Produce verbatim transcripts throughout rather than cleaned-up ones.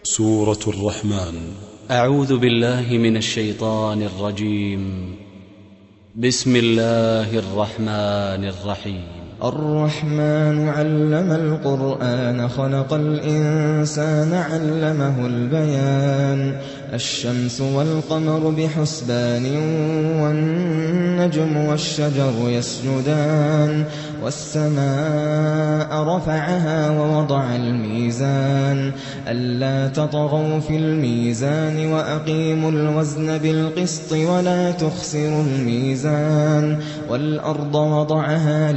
سورة الرحمن. أعوذ بالله من الشيطان الرجيم. بسم الله الرحمن الرحيم. الرحمن علم القرآن خلق الإنسان علمه البيان. الشمس والقمر بحسبان والنجم والشجر يسجدان. والسماء رفعها ووضع الميزان ألا تطغوا في الميزان وأقيموا الوزن بالقسط ولا تخسروا الميزان. والأرض وضعها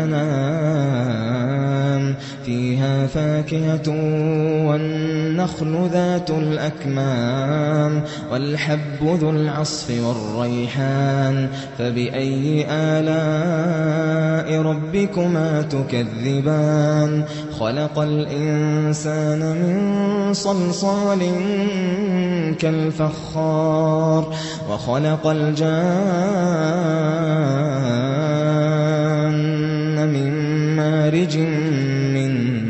للأنام فيها فاكهة والنخل ذات الأكمام والحب ذو العصف والريحان. فبأي آلاء ربكما تكذبان. خلق الإنسان من صلصال كالفخار وخلق الجان من مارج من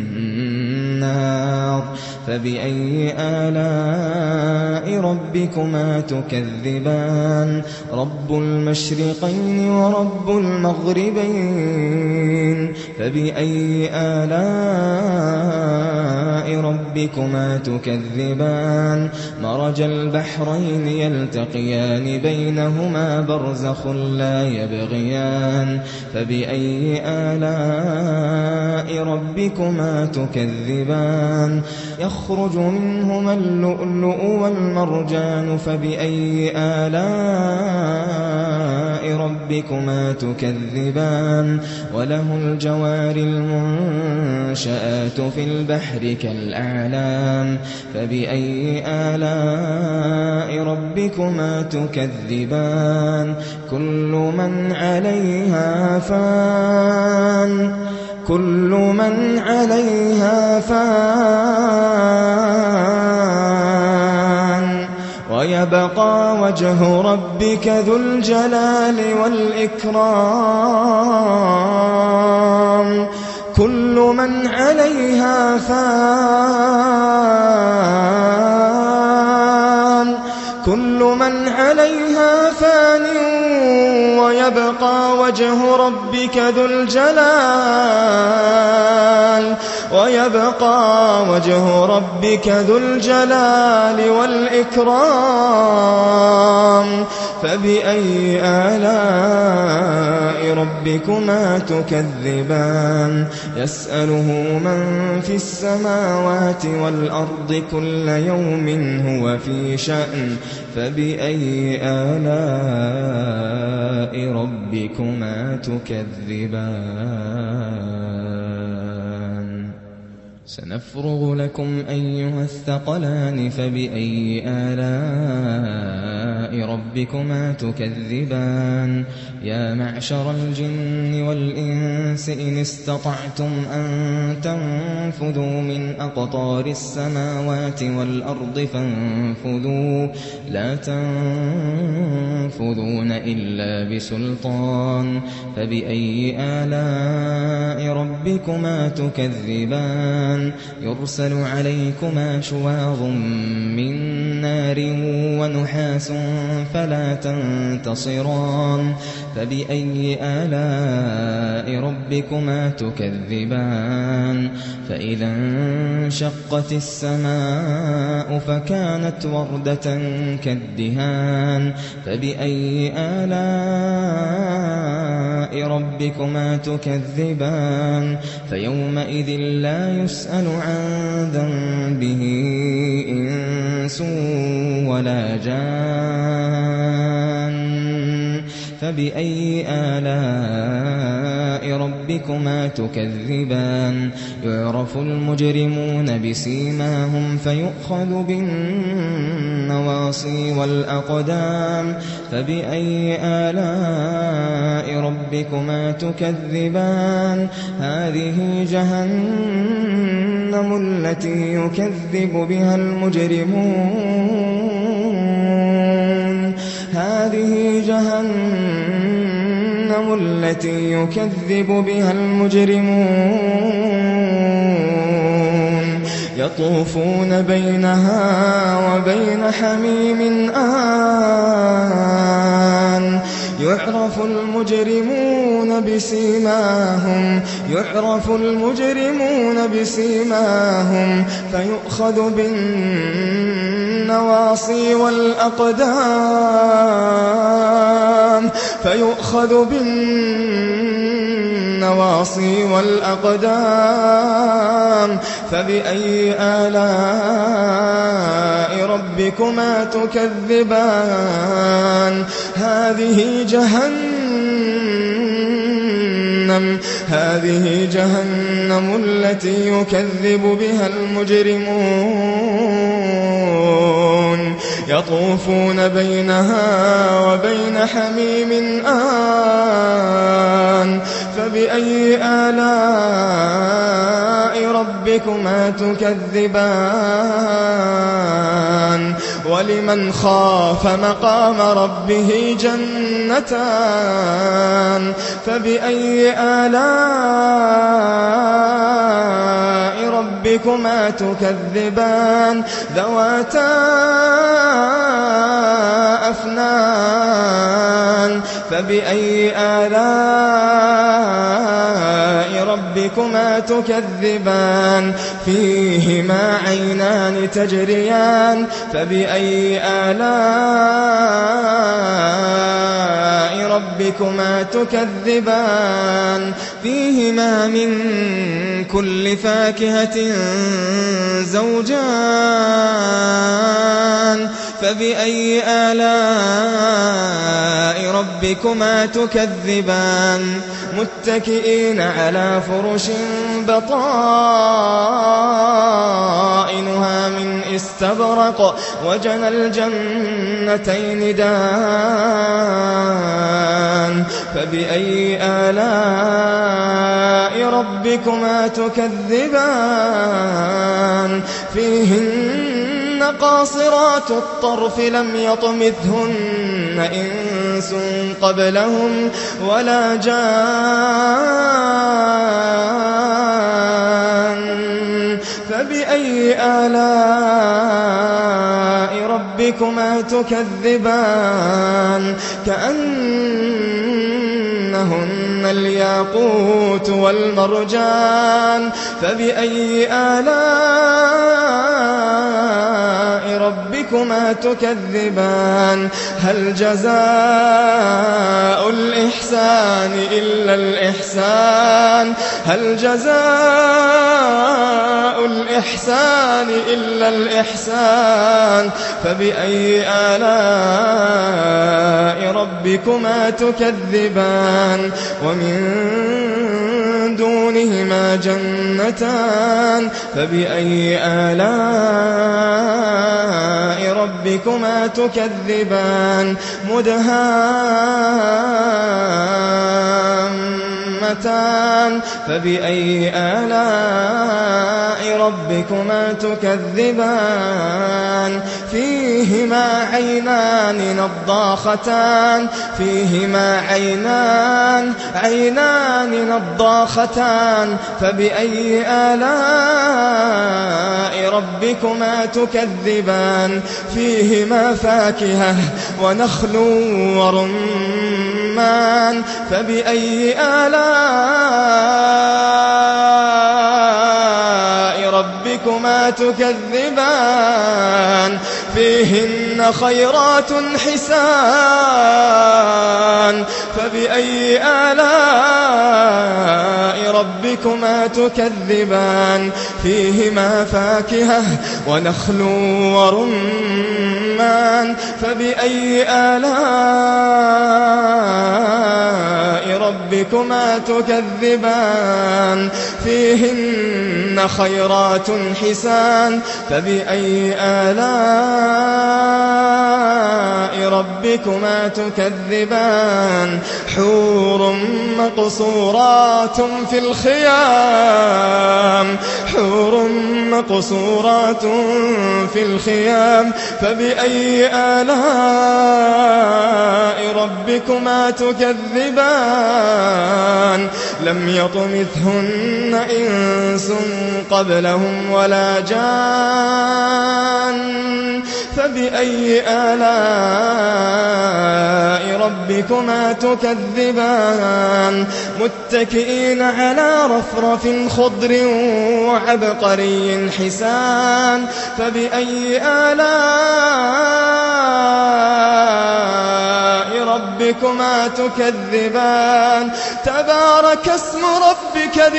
نار. فبأي آلاء ربكما تكذبان. رب المشرقين ورب المغربين. فبأي آلاء ربكما تكذبان. مرج البحرين يلتقيان بينهما برزخ لا يبغيان. فبأي آلاء ربكما تكذبان. يخرج منهما اللؤلؤ والمرجان. فبأي آلاء ربكما تكذبان. وله الجوار المنشآت في البحر كالأعلام. فبأي آلاء ربكما تكذبان. كل من عليها فان كل من عليها فان ويبقى وجه ربك ذو الجلال والإكرام. كل من عليها فان كل من عليها فان ويبقى وجه ربك ذو الجلال ويبقى وجه ربك ذو الجلال والإكرام. فبأي آلاء ربكما تكذبان. يسأله من في السماوات والأرض كل يوم هو في شأن. فبأي آلاء ربكما تكذبان. سنفرغ لكم أيها الثقلان. فبأي آلاء ربكما تكذبان. يا معشر الجن والإنس إن استطعتم أن تنفذوا من أقطار السماوات والأرض فانفذوا لا تنفذون إلا بسلطان. فبأي آلاء ربكما تكذبان. يرسل عليكما شواظ من نار ونحاس فلا تنتصران. فبأي آلاء ربكما تكذبان. فإذا انشقت السماء فكانت وردة كالدهان. فبأي آلاء ربكما تكذبان. فيومئذ لا يسأل عن ذنبه إنس ولا جان. فبأي آلاء ربكما تكذبان. يعرف المجرمون بسيماهم فيؤخذ بالنواصي والأقدام. فبأي آلاء ربكما تكذبان. هذه جهنم التي يكذب بها المجرمون. هذه جهنم التي يكذب بها المجرمون يطوفون بينها وبين حميم آن يعرف المجرمون بسيماهم يعرف المجرمون بسيماهم فيؤخذ بالنواصي والأقدام فيؤخذ بالنواصي والأقدام فبأي آلاء ربكما تكذبان هذه جهنم هذه جهنم التي يكذب بها المجرمون يطوفون بينها وبين حميم آن فبأي آلاء ربكما تكذبان ولمن خاف مقام ربه جنتان فبأي آلاء ربكما تكذبان ذواتا أفنان فبأي آلاء ربكما تكذبان فيهما عينان تجريان فبأي آلاء ربكما تكذبان فيهما من كل فاكهة زوجان فبأي آلاء ربكما تكذبان متكئين على فرش بطائنها من استبرق وجنى الجنتين دان فبأي آلاء ربكما تكذبان فيهن قاصرات الطرف لم يطمثهن إنس قبلهم ولا جان فبأي آلاء ربكما تكذبان كأنهن الياقوت والمرجان فبأي آلاء ربكما تكذبان هل جزاء الإحسان إلا الإحسان هل جزاء الإحسان إلا الإحسان فبأي آلاء ربكما تكذبان ومن دونهما جنتان فبأي آلاء ربكما تكذبان مدهامتان فبأي آلاء ربكما تكذبان فيهما عينان نضاختان فيهما عينان عينان نضاختان فبأي آلاء ربكما تكذبان فيهما فاكهة ونخل ورمان فبأي آلاء ربكما تكذبان فيهن خيرات حسان فبأي آلاء ربكما تكذبان فيهما فاكهة ونخل ورمان فبأي آلاء ربكما تكذبان فيهن خيرات حسان فبأي آلاء ربكما تكذبان حور مقصورات في الخيام حور مقصورات في الخيام فبأي آلاء ربكما تكذبان لم يطمثهن إنس قبلهم ولا جان فبأي آلاء ربكما تكذبان متكئين على رفرف خضر وعبقري حسان فبأي آلاء ربكما تكذبان تبارك اسم ربك ذي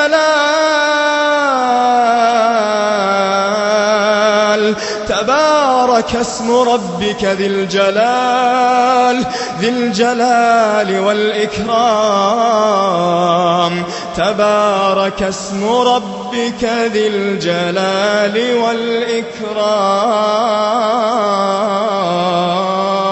الجلال تبارك اسم ربك ذي الجلال ذي الجلال والإكرام تبارك اسم ربك ذي الجلال والإكرام